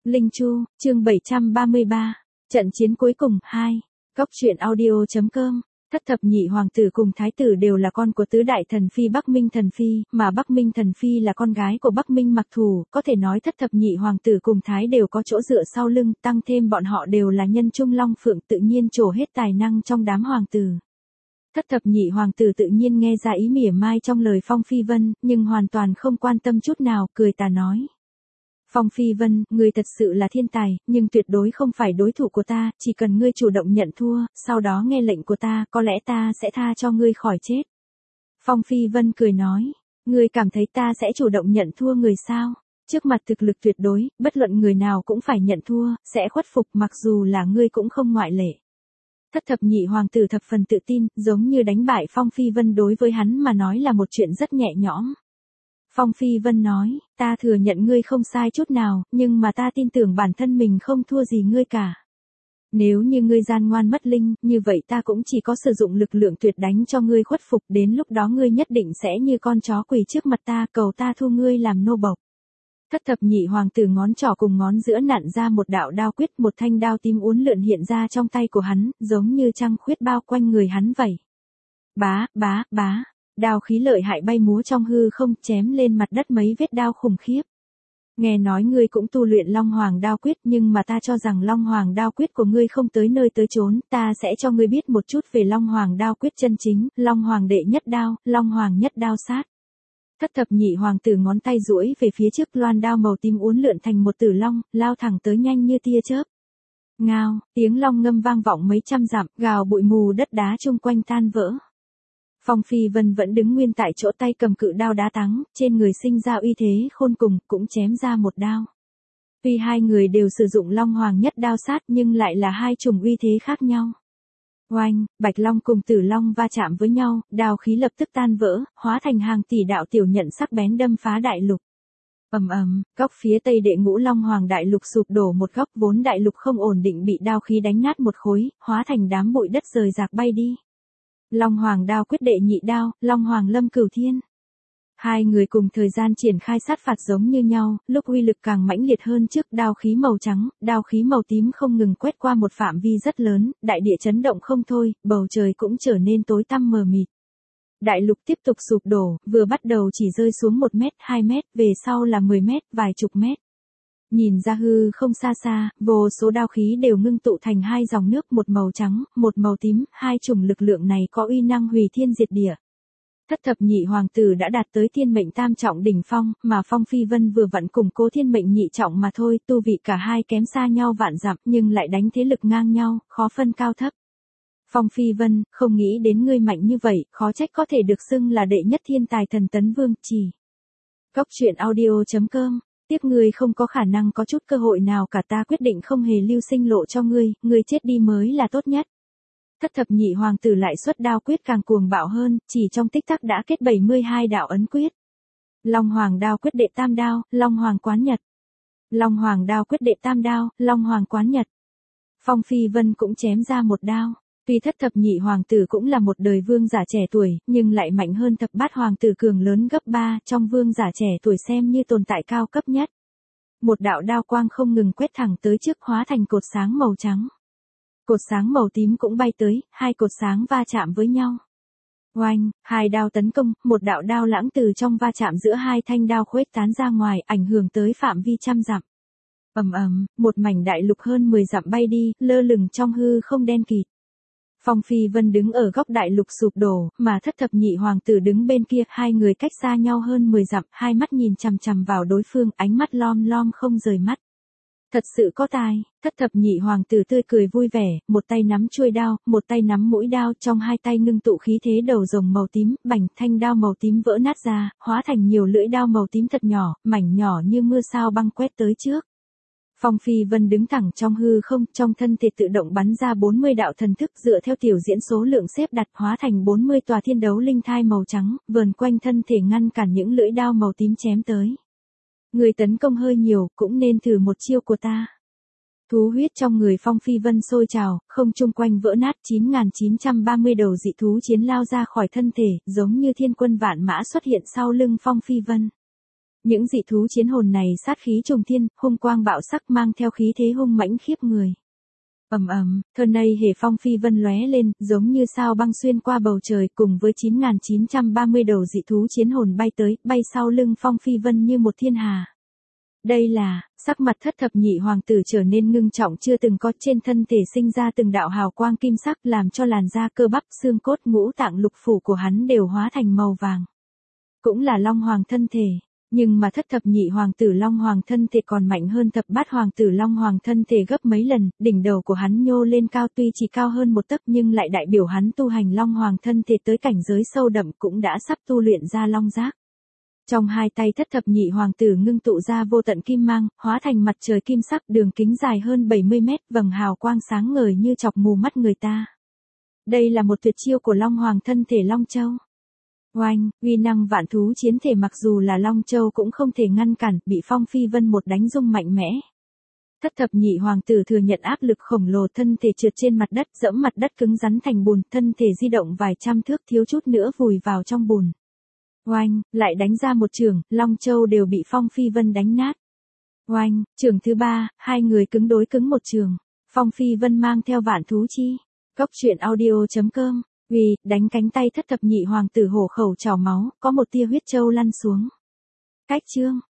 Linh Chu, chương 733. Trận chiến cuối cùng 2. Góc truyện audio.com. Thất thập nhị hoàng tử cùng thái tử đều là con của tứ đại thần phi Bắc Minh thần phi, mà Bắc Minh thần phi là con gái của Bắc Minh Mặc Thù, có thể nói thất thập nhị hoàng tử cùng thái đều có chỗ dựa sau lưng, tăng thêm bọn họ đều là nhân trung long phượng, tự nhiên trổ hết tài năng trong đám hoàng tử. Thất thập nhị hoàng tử tự nhiên nghe ra ý mỉa mai trong lời Phong Phi Vân, nhưng hoàn toàn không quan tâm chút nào, cười tà nói. Phong Phi Vân, ngươi thật sự là thiên tài, nhưng tuyệt đối không phải đối thủ của ta, chỉ cần ngươi chủ động nhận thua, sau đó nghe lệnh của ta, có lẽ ta sẽ tha cho ngươi khỏi chết. Phong Phi Vân cười nói, ngươi cảm thấy ta sẽ chủ động nhận thua người sao? Trước mặt thực lực tuyệt đối, bất luận người nào cũng phải nhận thua, sẽ khuất phục, mặc dù là ngươi cũng không ngoại lệ. Thất thập nhị hoàng tử thập phần tự tin, giống như đánh bại Phong Phi Vân đối với hắn mà nói là một chuyện rất nhẹ nhõm. Phong Phi Vân nói, ta thừa nhận ngươi không sai chút nào, nhưng mà ta tin tưởng bản thân mình không thua gì ngươi cả. Nếu như ngươi gian ngoan mất linh, như vậy ta cũng chỉ có sử dụng lực lượng tuyệt đánh cho ngươi khuất phục, đến lúc đó ngươi nhất định sẽ như con chó quỳ trước mặt ta, cầu ta thu ngươi làm nô bộc. Thất thập nhị hoàng tử ngón trỏ cùng ngón giữa nặn ra một đạo đao quyết, một thanh đao tím uốn lượn hiện ra trong tay của hắn, giống như trăng khuyết bao quanh người hắn vậy. Bá, bá, bá. Đao khí lợi hại bay múa trong hư không, chém lên mặt đất mấy vết đao khủng khiếp. Nghe nói ngươi cũng tu luyện Long Hoàng đao quyết, nhưng mà ta cho rằng Long Hoàng đao quyết của ngươi không tới nơi tới chốn, ta sẽ cho ngươi biết một chút về Long Hoàng đao quyết chân chính, Long Hoàng đệ nhất đao, Long Hoàng nhất đao sát. Thất thập nhị hoàng tử ngón tay duỗi về phía trước, loan đao màu tím uốn lượn thành một tử long, lao thẳng tới nhanh như tia chớp. Ngao, tiếng long ngâm vang vọng mấy trăm dặm, gào bụi mù đất đá chung quanh tan vỡ. Phong Phi Vân vẫn đứng nguyên tại chỗ, tay cầm cự đao đá thắng, trên người sinh ra uy thế khôn cùng, cũng chém ra một đao. Tuy hai người đều sử dụng Long Hoàng nhất đao sát nhưng lại là hai chủng uy thế khác nhau. Oanh, Bạch Long cùng Tử Long va chạm với nhau, đao khí lập tức tan vỡ, hóa thành hàng tỷ đạo tiểu nhận sắc bén đâm phá đại lục. Ầm ầm, góc phía tây đệ ngũ Long Hoàng đại lục sụp đổ một góc, vốn đại lục không ổn định bị đao khí đánh nát một khối, hóa thành đám bụi đất rời rạc bay đi. Long Hoàng đao quyết đệ nhị đao, Long Hoàng lâm cửu thiên. Hai người cùng thời gian triển khai sát phạt giống như nhau, lúc uy lực càng mãnh liệt hơn trước, đao khí màu trắng, đao khí màu tím không ngừng quét qua một phạm vi rất lớn, đại địa chấn động không thôi, bầu trời cũng trở nên tối tăm mờ mịt. Đại lục tiếp tục sụp đổ, vừa bắt đầu chỉ rơi xuống 1 mét, 2 mét, về sau là 10 mét, vài chục mét. Nhìn ra hư không xa xa, vô số đao khí đều ngưng tụ thành hai dòng nước, một màu trắng, một màu tím, hai chủng lực lượng này có uy năng hủy thiên diệt địa. Thất thập nhị hoàng tử đã đạt tới thiên mệnh tam trọng đỉnh phong, mà Phong Phi Vân vừa vặn củng cố thiên mệnh nhị trọng mà thôi, tu vị cả hai kém xa nhau vạn dặm, nhưng lại đánh thế lực ngang nhau, khó phân cao thấp. Phong Phi Vân, không nghĩ đến ngươi mạnh như vậy, khó trách có thể được xưng là đệ nhất thiên tài thần tấn vương, chỉ. Góc truyện audio.com. Tiếc ngươi không có khả năng có chút cơ hội nào cả, ta quyết định không hề lưu sinh lộ cho ngươi chết đi mới là tốt nhất. Thất thập nhị hoàng tử lại xuất đao quyết càng cuồng bạo hơn, chỉ trong tích tắc đã kết 72 đạo ấn quyết. Long Hoàng đao quyết đệ tam đao, Long Hoàng quán nhật. Long Hoàng đao quyết đệ tam đao, Long Hoàng quán nhật. Phong Phi Vân cũng chém ra một đao. Tuy thất thập nhị hoàng tử cũng là một đời vương giả trẻ tuổi, nhưng lại mạnh hơn thập bát hoàng tử cường lớn gấp 3, trong vương giả trẻ tuổi xem như tồn tại cao cấp nhất. Một đạo đao quang không ngừng quét thẳng tới trước, hóa thành cột sáng màu trắng. Cột sáng màu tím cũng bay tới, hai cột sáng va chạm với nhau. Oanh, hai đao tấn công, một đạo đao lãng từ trong va chạm giữa hai thanh đao khuếch tán ra ngoài, ảnh hưởng tới phạm vi trăm dặm. Ầm ầm, một mảnh đại lục hơn 10 dặm bay đi, lơ lửng trong hư không đen kịt. Phong Phi Vân đứng ở góc đại lục sụp đổ, mà thất thập nhị hoàng tử đứng bên kia, hai người cách xa nhau hơn 10 dặm, hai mắt nhìn chằm chằm vào đối phương, ánh mắt lom lom không rời mắt. Thật sự có tài, thất thập nhị hoàng tử tươi cười vui vẻ, một tay nắm chuôi đao, một tay nắm mũi đao, trong hai tay ngưng tụ khí thế đầu rồng màu tím, bành, thanh đao màu tím vỡ nát ra, hóa thành nhiều lưỡi đao màu tím thật nhỏ, mảnh nhỏ như mưa sao băng quét tới trước. Phong Phi Vân đứng thẳng trong hư không, trong thân thể tự động bắn ra 40 đạo thần thức, dựa theo tiểu diễn số lượng xếp đặt, hóa thành 40 tòa thiên đấu linh thai màu trắng, vờn quanh thân thể ngăn cản những lưỡi đao màu tím chém tới. Người tấn công hơi nhiều, cũng nên thử một chiêu của ta. Thú huyết trong người Phong Phi Vân sôi trào, không trung quanh vỡ nát, 9.930 đầu dị thú chiến lao ra khỏi thân thể, giống như thiên quân vạn mã xuất hiện sau lưng Phong Phi Vân. Những dị thú chiến hồn này sát khí trùng thiên, hung quang bạo sắc mang theo khí thế hung mãnh khiếp người. Ầm ầm, thân này hề phong phi vân lóe lên, giống như sao băng xuyên qua bầu trời, cùng với 9.930 đầu dị thú chiến hồn bay tới, bay sau lưng phong phi vân như một thiên hà. Đây là, sắc mặt thất thập nhị hoàng tử trở nên ngưng trọng chưa từng có, trên thân thể sinh ra từng đạo hào quang kim sắc làm cho làn da cơ bắp xương cốt ngũ tạng lục phủ của hắn đều hóa thành màu vàng. Cũng là long hoàng thân thể. Nhưng mà thất thập nhị hoàng tử long hoàng thân thể còn mạnh hơn thập bát hoàng tử long hoàng thân thể gấp mấy lần, đỉnh đầu của hắn nhô lên cao tuy chỉ cao hơn một tấc nhưng lại đại biểu hắn tu hành long hoàng thân thể tới cảnh giới sâu đậm cũng đã sắp tu luyện ra long giác. Trong hai tay thất thập nhị hoàng tử ngưng tụ ra vô tận kim mang, hóa thành mặt trời kim sắc đường kính dài hơn 70 mét, vầng hào quang sáng ngời như chọc mù mắt người ta. Đây là một tuyệt chiêu của long hoàng thân thể Long Châu. Oanh, uy năng vạn thú chiến thể mặc dù là Long Châu cũng không thể ngăn cản, bị Phong Phi Vân một đánh rung mạnh mẽ. Thất thập nhị hoàng tử thừa nhận áp lực khổng lồ, thân thể trượt trên mặt đất, dẫm mặt đất cứng rắn thành bùn, thân thể di động vài trăm thước thiếu chút nữa vùi vào trong bùn. Oanh, lại đánh ra một chưởng, Long Châu đều bị Phong Phi Vân đánh nát. Oanh, chưởng thứ ba, hai người cứng đối cứng một chưởng. Phong Phi Vân mang theo vạn thú chi. Cốc truyện audio.com. Vì, đánh cánh tay thất thập nhị hoàng tử hổ khẩu trào máu, có một tia huyết châu lăn xuống. Cách chương.